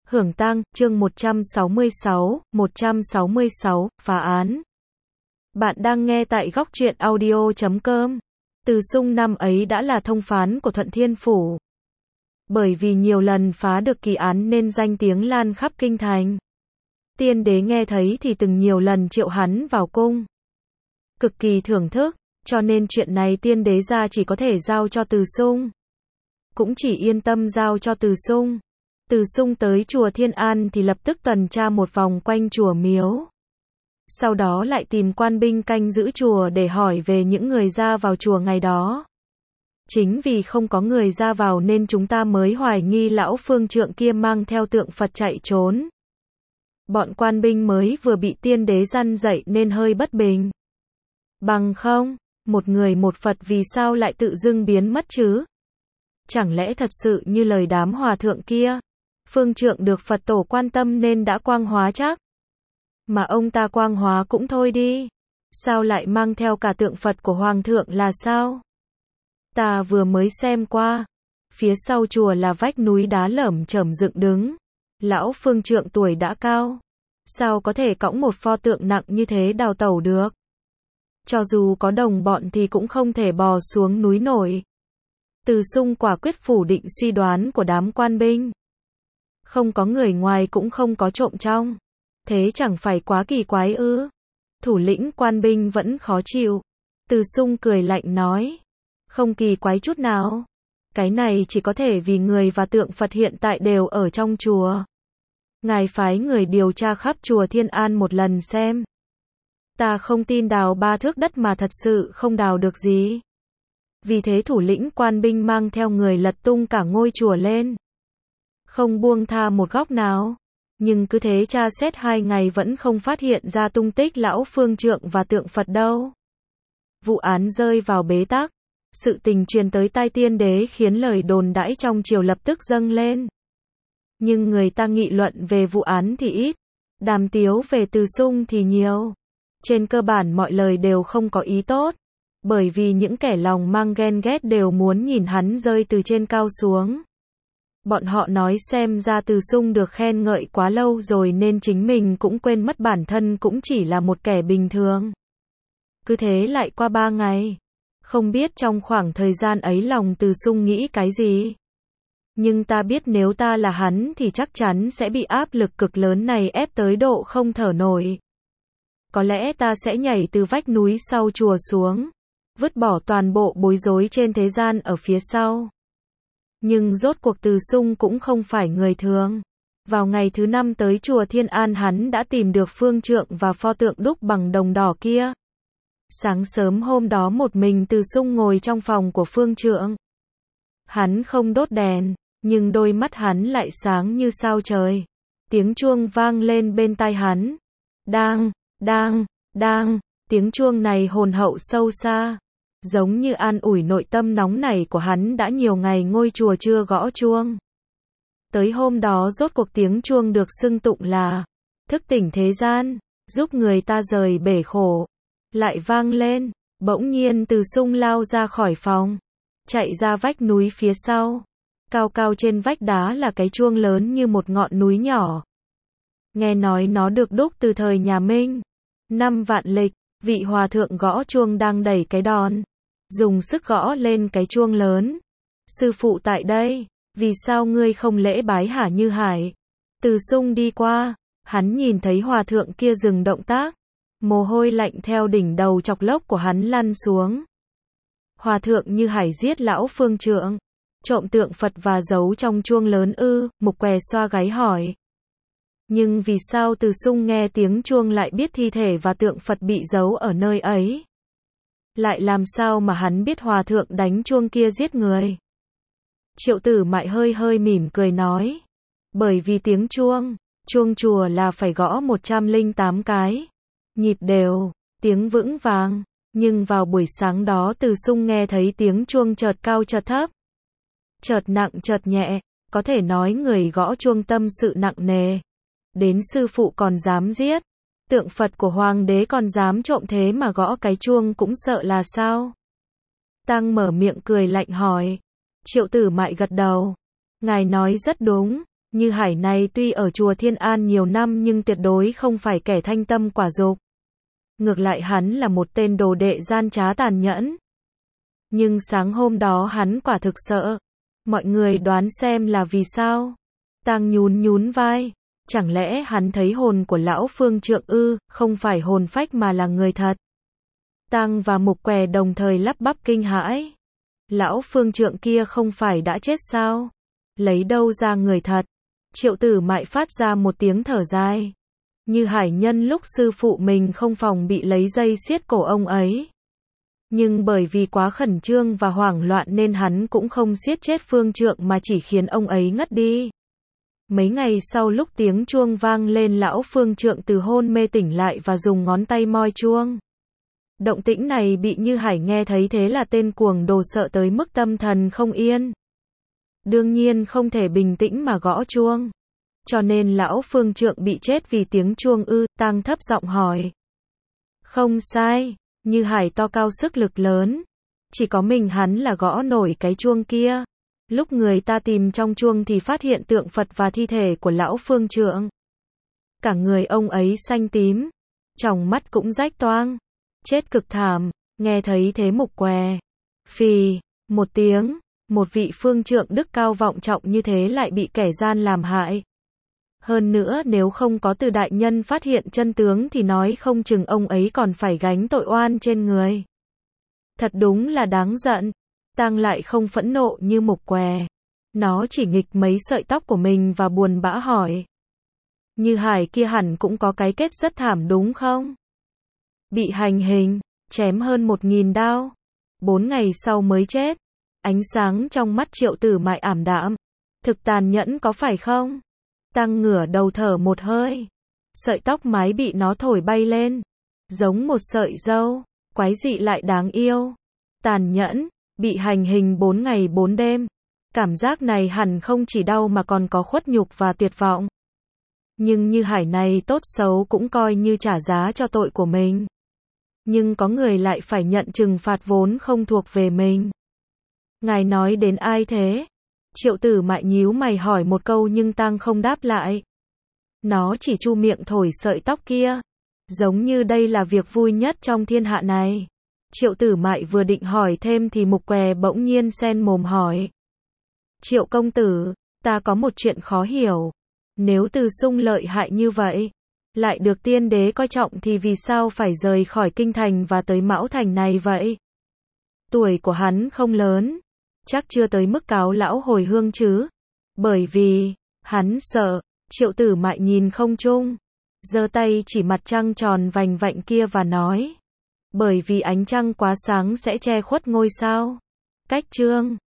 Hưởng tang, chương 166, phá án. Bạn đang nghe tại góc truyện audio.com. Từ Sung năm ấy đã là thông phán của Thuận Thiên Phủ. Bởi vì nhiều lần phá được kỳ án nên danh tiếng lan khắp kinh thành. Tiên đế nghe thấy thì từng nhiều lần triệu hắn vào cung. Cực kỳ thưởng thức, cho nên chuyện này tiên đế ra chỉ có thể giao cho Từ Sung. Cũng chỉ yên tâm giao cho Từ Sung. Từ Sung tới chùa Thiên An thì lập tức tuần tra một vòng quanh chùa miếu. Sau đó lại tìm quan binh canh giữ chùa để hỏi về những người ra vào chùa ngày đó. Chính vì không có người ra vào nên chúng ta mới hoài nghi lão phương trượng kia mang theo tượng Phật chạy trốn. Bọn quan binh mới vừa bị tiên đế răn dạy nên hơi bất bình. Bằng không, một người một Phật vì sao lại tự dưng biến mất chứ? Chẳng lẽ thật sự như lời đám hòa thượng kia? Phương trượng được Phật tổ quan tâm nên đã quang hóa chắc. Mà ông ta quang hóa cũng thôi đi. Sao lại mang theo cả tượng Phật của Hoàng thượng là sao? Ta vừa mới xem qua. Phía sau chùa là vách núi đá lởm chởm dựng đứng. Lão phương trượng tuổi đã cao. Sao có thể cõng một pho tượng nặng như thế đào tẩu được? Cho dù có đồng bọn thì cũng không thể bò xuống núi nổi. Từ Sung quả quyết phủ định suy đoán của đám quan binh. Không có người ngoài cũng không có trộm trong. Thế chẳng phải quá kỳ quái ư? Thủ lĩnh quan binh vẫn khó chịu. Từ Sung cười lạnh nói. Không kỳ quái chút nào. Cái này chỉ có thể vì người và tượng Phật hiện tại đều ở trong chùa. Ngài phái người điều tra khắp chùa Thiên An một lần xem. Ta không tin đào 3 thước đất mà thật sự không đào được gì. Vì thế thủ lĩnh quan binh mang theo người lật tung cả ngôi chùa lên. Không buông tha một góc nào. Nhưng cứ thế tra xét 2 ngày vẫn không phát hiện ra tung tích lão phương trượng và tượng Phật đâu. Vụ án rơi vào bế tắc. Sự tình truyền tới tai tiên đế khiến lời đồn đãi trong triều lập tức dâng lên. Nhưng người ta nghị luận về vụ án thì ít. Đàm tiếu về Từ Sung thì nhiều. Trên cơ bản mọi lời đều không có ý tốt. Bởi vì những kẻ lòng mang ghen ghét đều muốn nhìn hắn rơi từ trên cao xuống. Bọn họ nói xem ra Từ Sung được khen ngợi quá lâu rồi nên chính mình cũng quên mất bản thân cũng chỉ là một kẻ bình thường. Cứ thế lại qua 3 ngày. Không biết trong khoảng thời gian ấy lòng Từ Sung nghĩ cái gì. Nhưng ta biết nếu ta là hắn thì chắc chắn sẽ bị áp lực cực lớn này ép tới độ không thở nổi. Có lẽ ta sẽ nhảy từ vách núi sau chùa xuống. Vứt bỏ toàn bộ bối rối trên thế gian ở phía sau. Nhưng rốt cuộc Từ Sung cũng không phải người thường. Vào ngày thứ 5 tới chùa Thiên An hắn đã tìm được phương trượng và pho tượng đúc bằng đồng đỏ kia. Sáng sớm hôm đó một mình Từ Sung ngồi trong phòng của phương trượng. Hắn không đốt đèn, nhưng đôi mắt hắn lại sáng như sao trời. Tiếng chuông vang lên bên tai hắn. Đang, tiếng chuông này hồn hậu sâu xa. Giống như an ủi nội tâm nóng nảy của hắn đã nhiều ngày ngôi chùa chưa gõ chuông. Tới hôm đó rốt cuộc tiếng chuông được xưng tụng là thức tỉnh thế gian, giúp người ta rời bể khổ. Lại vang lên, bỗng nhiên Từ Sung lao ra khỏi phòng, chạy ra vách núi phía sau. Cao cao trên vách đá là cái chuông lớn như một ngọn núi nhỏ. Nghe nói nó được đúc từ thời nhà Minh. 5 vạn lịch, vị hòa thượng gõ chuông đang đẩy cái đòn. Dùng sức gõ lên cái chuông lớn. Sư phụ tại đây, vì sao ngươi không lễ bái hả Như Hải? Từ Sung đi qua, hắn nhìn thấy hòa thượng kia dừng động tác. Mồ hôi lạnh theo đỉnh đầu chọc lốc của hắn lăn xuống. Hòa thượng Như Hải giết lão phương trượng. Trộm tượng Phật và giấu trong chuông lớn ư? Mục Què xoa gáy hỏi. Nhưng vì sao Từ Sung nghe tiếng chuông lại biết thi thể và tượng Phật bị giấu ở nơi ấy? Lại làm sao mà hắn biết hòa thượng đánh chuông kia giết người? Triệu Tử Mại hơi mỉm cười nói. Bởi vì tiếng chuông chùa là phải gõ 108 cái. Nhịp đều, tiếng vững vàng. Nhưng vào buổi sáng đó Từ Sung nghe thấy tiếng chuông chợt cao chợt thấp. Chợt nặng chợt nhẹ, có thể nói người gõ chuông tâm sự nặng nề. Đến sư phụ còn dám giết. Tượng Phật của Hoàng đế còn dám trộm thế mà gõ cái chuông cũng sợ là sao? Tăng mở miệng cười lạnh hỏi. Triệu Tử Mại gật đầu. Ngài nói rất đúng. Như Hải này tuy ở chùa Thiên An nhiều năm nhưng tuyệt đối không phải kẻ thanh tâm quả dục. Ngược lại hắn là một tên đồ đệ gian trá tàn nhẫn. Nhưng sáng hôm đó hắn quả thực sợ. Mọi người đoán xem là vì sao? Tang nhún nhún vai. Chẳng lẽ hắn thấy hồn của lão phương trượng ư, không phải hồn phách mà là người thật? Tang và Mục Què đồng thời lắp bắp kinh hãi. Lão phương trượng kia không phải đã chết sao? Lấy đâu ra người thật? Triệu Tử Mại phát ra một tiếng thở dài. Như Hải nhân lúc sư phụ mình không phòng bị lấy dây siết cổ ông ấy. Nhưng bởi vì quá khẩn trương và hoảng loạn nên hắn cũng không siết chết phương trượng mà chỉ khiến ông ấy ngất đi. Mấy ngày sau lúc tiếng chuông vang lên lão phương trượng từ hôn mê tỉnh lại và dùng ngón tay moi chuông. Động tĩnh này bị Như Hải nghe thấy thế là tên cuồng đồ sợ tới mức tâm thần không yên. Đương nhiên không thể bình tĩnh mà gõ chuông. Cho nên lão phương trượng bị chết vì tiếng chuông ư, Tang thấp giọng hỏi. Không sai, Như Hải to cao sức lực lớn. Chỉ có mình hắn là gõ nổi cái chuông kia. Lúc người ta tìm trong chuông thì phát hiện tượng Phật và thi thể của lão phương trượng. Cả người ông ấy xanh tím. Tròng mắt cũng rách toang. Chết cực thảm, nghe thấy thế Mục Què. Phì, một tiếng, một vị phương trượng đức cao vọng trọng như thế lại bị kẻ gian làm hại. Hơn nữa nếu không có Từ đại nhân phát hiện chân tướng thì nói không chừng ông ấy còn phải gánh tội oan trên người. Thật đúng là đáng giận. Tang lại không phẫn nộ như Mục Què. Nó chỉ nghịch mấy sợi tóc của mình và buồn bã hỏi. Như Hải kia hẳn cũng có cái kết rất thảm đúng không? Bị hành hình, chém hơn 1000 đao. 4 ngày sau mới chết. Ánh sáng trong mắt Triệu Tử Mại ảm đạm. Thực tàn nhẫn có phải không? Tang ngửa đầu thở một hơi. Sợi tóc mái bị nó thổi bay lên. Giống một sợi dâu. Quái dị lại đáng yêu. Tàn nhẫn, bị hành hình 4 ngày 4 đêm. Cảm giác này hẳn không chỉ đau mà còn có khuất nhục và tuyệt vọng. Nhưng Như Hải này tốt xấu cũng coi như trả giá cho tội của mình. Nhưng có người lại phải nhận trừng phạt vốn không thuộc về mình. Ngài nói đến ai thế? Triệu Tử Mại nhíu mày hỏi một câu nhưng Tang không đáp lại. Nó chỉ chu miệng thổi sợi tóc kia. Giống như đây là việc vui nhất trong thiên hạ này. Triệu Tử Mại vừa định hỏi thêm thì Mục Què bỗng nhiên xen mồm hỏi. Triệu công tử, ta có một chuyện khó hiểu. Nếu Từ Sung lợi hại như vậy, lại được tiên đế coi trọng thì vì sao phải rời khỏi kinh thành và tới Mão Thành này vậy? Tuổi của hắn không lớn, chắc chưa tới mức cáo lão hồi hương chứ. Bởi vì, hắn sợ. Triệu Tử Mại nhìn không trung, giơ tay chỉ mặt trăng tròn vành vạnh kia và nói. Bởi vì ánh trăng quá sáng sẽ che khuất ngôi sao. Cách chương